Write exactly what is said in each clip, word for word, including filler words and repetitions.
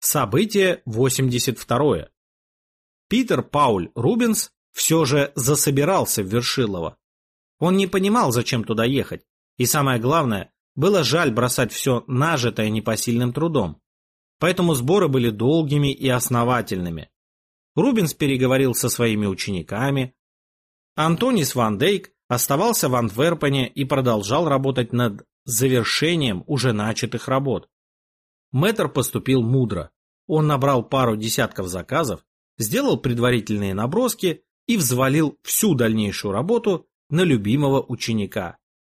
Событие восемьдесят второе. Питер Пауль Рубенс все же засобирался в Вершилово. Он не понимал, зачем туда ехать, и самое главное, было жаль бросать все нажитое непосильным трудом. Поэтому сборы были долгими и основательными. Рубенс переговорил со своими учениками. Антонис ван Дейк оставался в Антверпене и продолжал работать над завершением уже начатых работ. Мэтр поступил мудро. Он набрал пару десятков заказов, сделал предварительные наброски и взвалил всю дальнейшую работу на любимого ученика.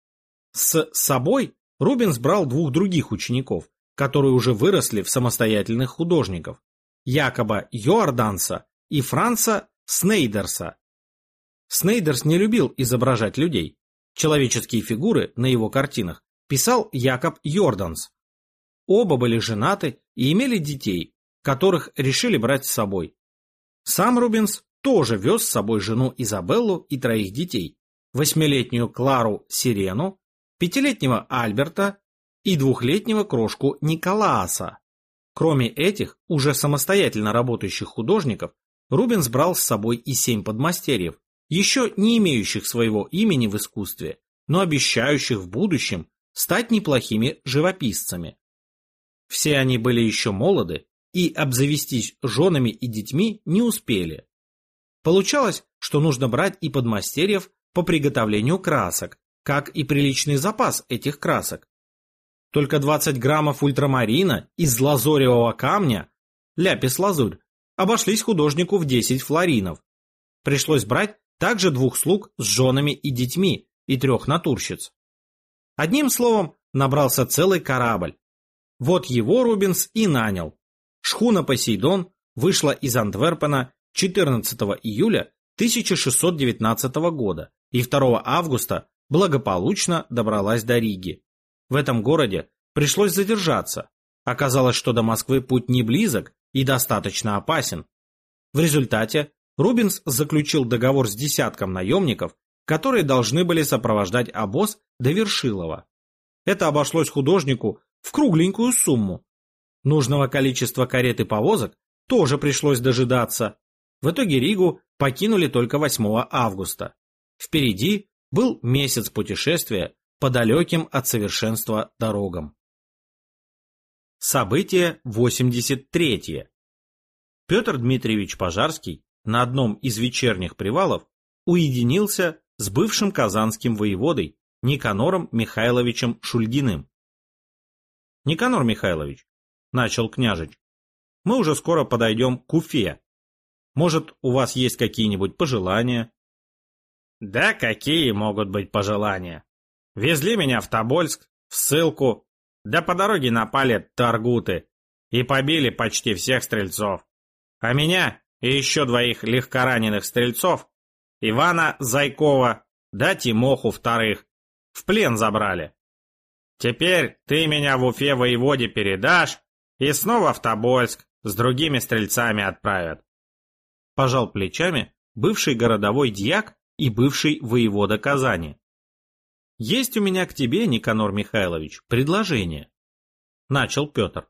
С собой Рубенс брал двух других учеников, которые уже выросли в самостоятельных художников, Якоба Йоарданса и Франца Снейдерса. Снейдерс не любил изображать людей. Человеческие фигуры на его картинах писал Якоб Йорданс. Оба были женаты и имели детей, которых решили брать с собой. Сам Рубенс тоже вез с собой жену Изабеллу и троих детей, восьмилетнюю Клару Сирену, пятилетнего Альберта и двухлетнего крошку Николааса. Кроме этих, уже самостоятельно работающих художников, Рубенс брал с собой и семь подмастерьев, еще не имеющих своего имени в искусстве, но обещающих в будущем стать неплохими живописцами. Все они были еще молоды и обзавестись женами и детьми не успели. Получалось, что нужно брать и подмастерьев по приготовлению красок, как и приличный запас этих красок. Только двадцать граммов ультрамарина из лазоревого камня, ляпис-лазурь, обошлись художнику в десять флоринов. Пришлось брать также двух слуг с женами и детьми и трех натурщиц. Одним словом, набрался целый корабль. Вот его Рубенс и нанял. Шхуна «Посейдон» вышла из Антверпена четырнадцатого июля тысяча шестьсот девятнадцатого года и второго августа благополучно добралась до Риги. В этом городе пришлось задержаться. Оказалось, что до Москвы путь не близок и достаточно опасен. В результате Рубенс заключил договор с десятком наемников, которые должны были сопровождать обоз до Вершилова. Это обошлось художнику в кругленькую сумму. Нужного количества карет и повозок тоже пришлось дожидаться. В итоге Ригу покинули только восьмого августа. Впереди был месяц путешествия по далеким от совершенства дорогам. Событие восемьдесят третье. Петр Дмитриевич Пожарский на одном из вечерних привалов уединился с бывшим казанским воеводой Никанором Михайловичем Шульгиным. «Никанор Михайлович», — начал княжич, — «мы уже скоро подойдем к Уфе. Может, у вас есть какие-нибудь пожелания?» «Да какие могут быть пожелания? Везли меня в Тобольск, в ссылку, да по дороге напали таргуты и побили почти всех стрельцов. А меня и еще двоих легкораненых стрельцов, Ивана Зайкова, да Тимоху вторых, в плен забрали. Теперь ты меня в Уфе воеводе передашь и снова в Тобольск с другими стрельцами отправят». Пожал плечами бывший городовой дьяк и бывший воевода Казани. «Есть у меня к тебе, Никанор Михайлович, предложение», — начал Петр.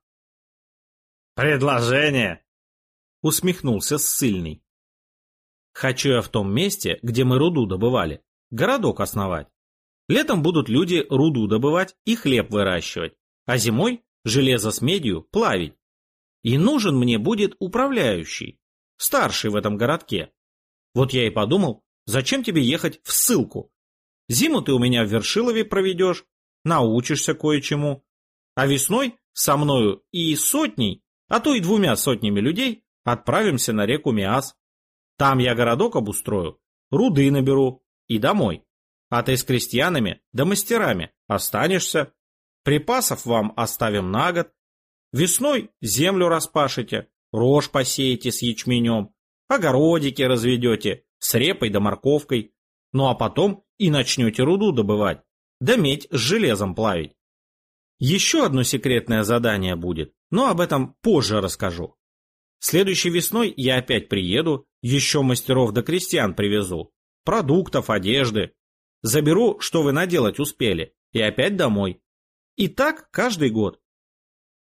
«Предложение?» — усмехнулся ссыльный. «Хочу я в том месте, где мы руду добывали, городок основать. Летом будут люди руду добывать и хлеб выращивать, а зимой железо с медью плавить. И нужен мне будет управляющий, старший в этом городке. Вот я и подумал, зачем тебе ехать в ссылку? Зиму ты у меня в Вершилове проведешь, научишься кое-чему, а весной со мною и сотней, а то и двумя сотнями людей отправимся на реку Миас. Там я городок обустрою, руды наберу и домой. А ты с крестьянами да мастерами останешься. Припасов вам оставим на год. Весной землю распашете, рожь посеете с ячменем, огородики разведете с репой да морковкой. Ну а потом и начнете руду добывать, да медь с железом плавить. Еще одно секретное задание будет, но об этом позже расскажу. Следующей весной я опять приеду, еще мастеров да крестьян привезу, продуктов, одежды. Заберу, что вы наделать успели, и опять домой. И так каждый год.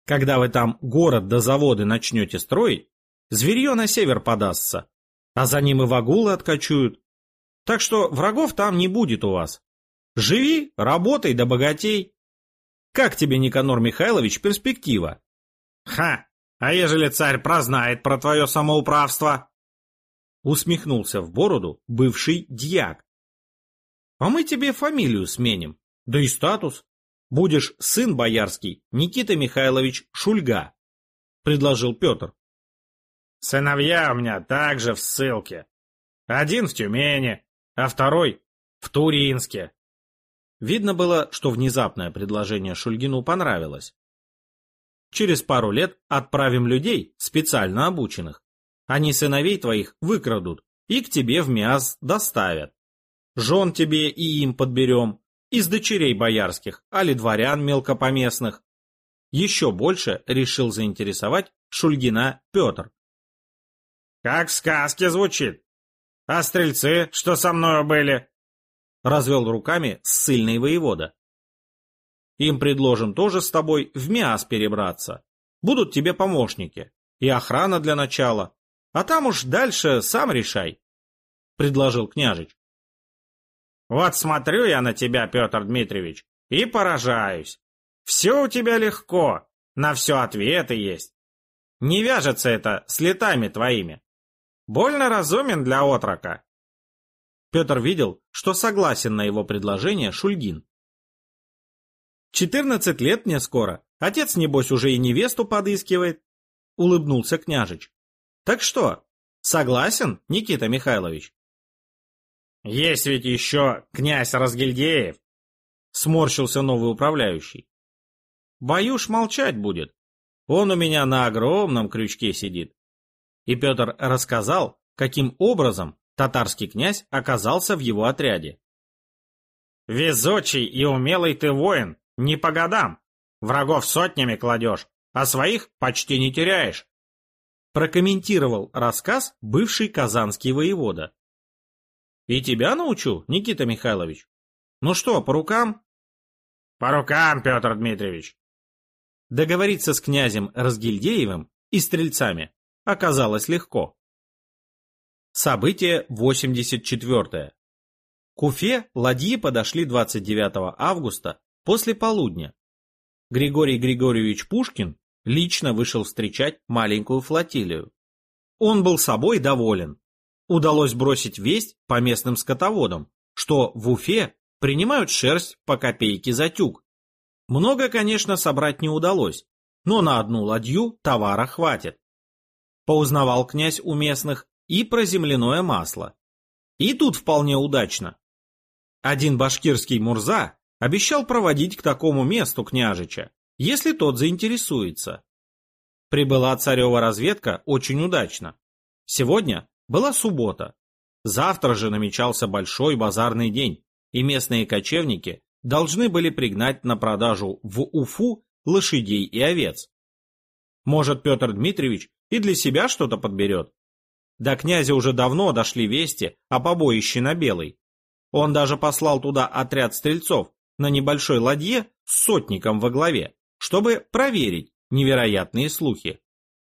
Когда вы там город да заводы начнете строить, зверье на север подастся, а за ним и вагулы откачуют. Так что врагов там не будет у вас. Живи, работай да богатей. Как тебе, Никанор Михайлович, перспектива? Ха! А ежели царь прознает про твое самоуправство? Усмехнулся в бороду бывший дьяк. А мы тебе фамилию сменим, да и статус. Будешь сын боярский Никита Михайлович Шульга, предложил Петр. Сыновья у меня также в ссылке. Один в Тюмени, а второй в Туринске. Видно было, что внезапное предложение Шульгину понравилось. Через пару лет отправим людей, специально обученных. Они сыновей твоих выкрадут и к тебе в Миас доставят. Жен тебе и им подберем, из дочерей боярских, али дворян мелкопоместных. Еще больше решил заинтересовать Шульгина Петр. Как в сказке звучит. А стрельцы, что со мною были? Развел руками ссыльный воевода. Им предложим тоже с тобой в Миас перебраться. Будут тебе помощники и охрана для начала, а там уж дальше сам решай, предложил княжич. Вот смотрю я на тебя, Петр Дмитриевич, и поражаюсь. Все у тебя легко, на все ответы есть. Не вяжется это с летами твоими. Больно разумен для отрока. Петр видел, что согласен на его предложение Шульгин. «Четырнадцать лет мне скоро, отец, небось, уже и невесту подыскивает», — улыбнулся княжич. «Так что, согласен, Никита Михайлович?» «Есть ведь еще князь Разгильдеев», — сморщился новый управляющий. «Боюсь, молчать будет. Он у меня на огромном крючке сидит». И Петр рассказал, каким образом татарский князь оказался в его отряде. «Везучий и умелый ты воин, не по годам. Врагов сотнями кладешь, а своих почти не теряешь», прокомментировал рассказ бывший казанский воевода. «И тебя научу, Никита Михайлович? Ну что, по рукам?» «По рукам, Петр Дмитриевич». Договориться с князем Разгильдеевым и стрельцами оказалось легко. Событие восемьдесят четвёртое. К Уфе ладьи подошли двадцать девятого августа после полудня. Григорий Григорьевич Пушкин лично вышел встречать маленькую флотилию. Он был собой доволен. Удалось бросить весть по местным скотоводам, что в Уфе принимают шерсть по копейке за тюк. Много, конечно, собрать не удалось, но на одну ладью товара хватит. Поузнавал князь у местных и про земляное масло. И тут вполне удачно. Один башкирский мурза обещал проводить к такому месту княжича, если тот заинтересуется. Прибыла царева разведка очень удачно. Сегодня была суббота. Завтра же намечался большой базарный день, и местные кочевники должны были пригнать на продажу в Уфу лошадей и овец. Может, Петр Дмитриевич и для себя что-то подберет. До князя уже давно дошли вести о побоище на Белой. Он даже послал туда отряд стрельцов на небольшой ладье с сотником во главе, чтобы проверить невероятные слухи.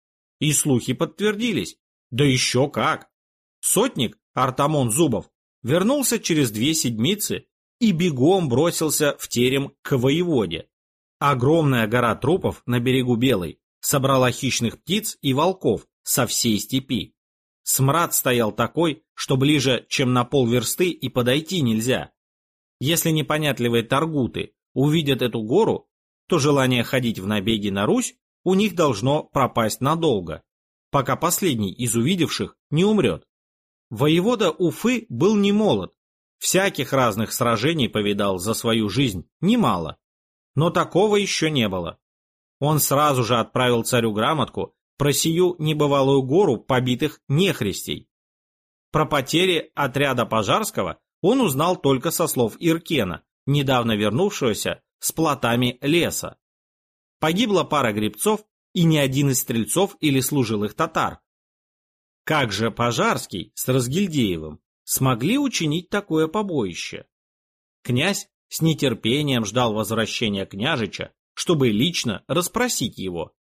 И слухи подтвердились. Да еще как! Сотник Артамон Зубов вернулся через две седмицы и бегом бросился в терем к воеводе. Огромная гора трупов на берегу Белой собрала хищных птиц и волков со всей степи. Смрад стоял такой, что ближе, чем на полверсты, и подойти нельзя. Если непонятливые таргуты увидят эту гору, то желание ходить в набеги на Русь у них должно пропасть надолго, пока последний из увидевших не умрет. Воевода Уфы был не молод, всяких разных сражений повидал за свою жизнь немало, но такого еще не было. Он сразу же отправил царю грамотку про сию небывалую гору побитых нехристей. Про потери отряда Пожарского он узнал только со слов Иркена, недавно вернувшегося с плотами леса. Погибла пара гребцов и ни один из стрельцов или служилых татар. Как же Пожарский с Разгильдеевым смогли учинить такое побоище? Князь с нетерпением ждал возвращения княжича, чтобы лично расспросить его.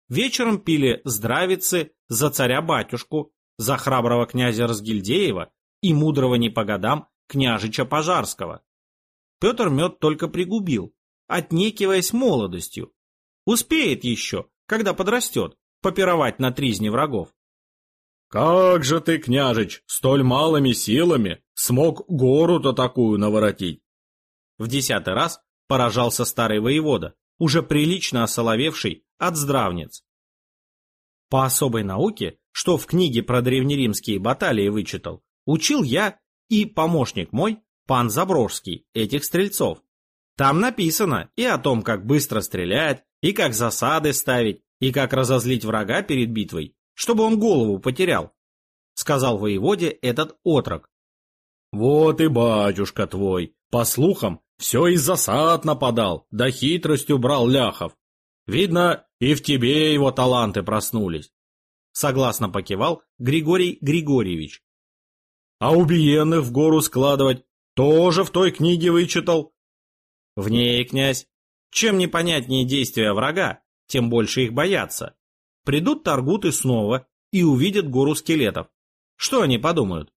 вечером пили здравицы за царя-батюшку, за храброго князя Разгильдеева и мудрого не по годам княжича Пожарского. Петр мед только пригубил, отнекиваясь молодостью. Успеет еще, когда подрастет, попировать на тризне врагов. «Как же ты, княжич, столь малыми силами смог гору-то такую наворотить?» В десятый раз поражался старый воевода, уже прилично осоловевший от здравниц. По особой науке, что в книге про древнеримские баталии вычитал, учил я и помощник мой, пан Заброжский, этих стрельцов. Там написано и о том, как быстро стрелять, и как засады ставить, и как разозлить врага перед битвой, чтобы он голову потерял, сказал воеводе этот отрок. Вот и батюшка твой, по слухам, все из засад нападал, да хитростью брал ляхов. Видно, и в тебе его таланты проснулись. Согласно покивал Григорий Григорьевич. А убиенных в гору складывать тоже в той книге вычитал? В ней, князь. Чем непонятнее действия врага, тем больше их боятся. Придут торгуты снова и увидят гору скелетов. Что они подумают?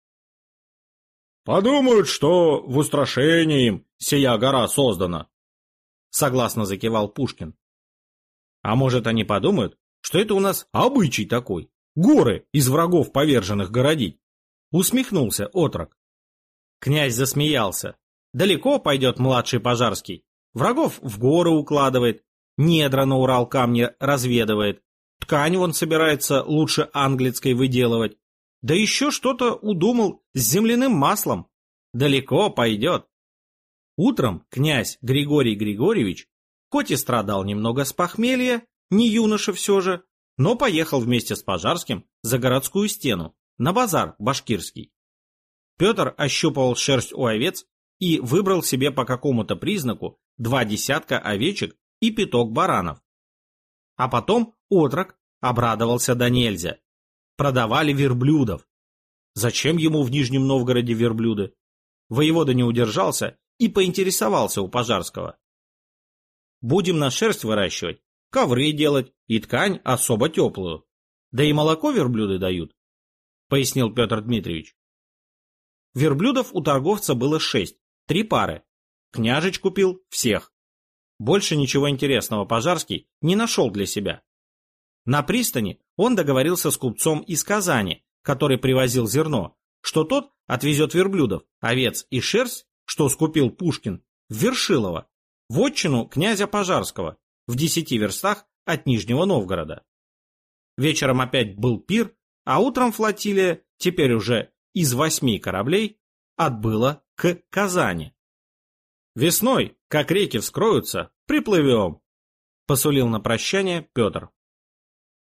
Подумают, что в устрашение им сия гора создана. Согласно закивал Пушкин. А может, они подумают, что это у нас обычай такой, горы из врагов поверженных городить? Усмехнулся отрок. Князь засмеялся. Далеко пойдет младший Пожарский. Врагов в горы укладывает, недра на Урал камни разведывает, ткань он собирается лучше английской выделывать. Да еще что-то удумал с земляным маслом. Далеко пойдет. Утром князь Григорий Григорьевич, хоть и страдал немного с похмелья, не юноша все же, но поехал вместе с Пожарским за городскую стену, на базар башкирский. Петр ощупывал шерсть у овец и выбрал себе по какому-то признаку два десятка овечек и пяток баранов. А потом отрок обрадовался до нельзя. Продавали верблюдов. Зачем ему в Нижнем Новгороде верблюды? Воевода не удержался и поинтересовался у Пожарского. Будем на шерсть выращивать, ковры делать и ткань особо теплую. Да и молоко верблюды дают, пояснил Петр Дмитриевич. Верблюдов у торговца было шесть, три пары. Княжич купил всех. Больше ничего интересного Пожарский не нашел для себя. На пристани он договорился с купцом из Казани, который привозил зерно, что тот отвезет верблюдов, овец и шерсть, что скупил Пушкин, в Вершилово, в отчину князя Пожарского, в десяти верстах от Нижнего Новгорода. Вечером опять был пир, а утром флотилия, теперь уже из восьми кораблей, отбыла к Казани. «Весной, как реки вскроются, приплывем», — посулил на прощание Петр.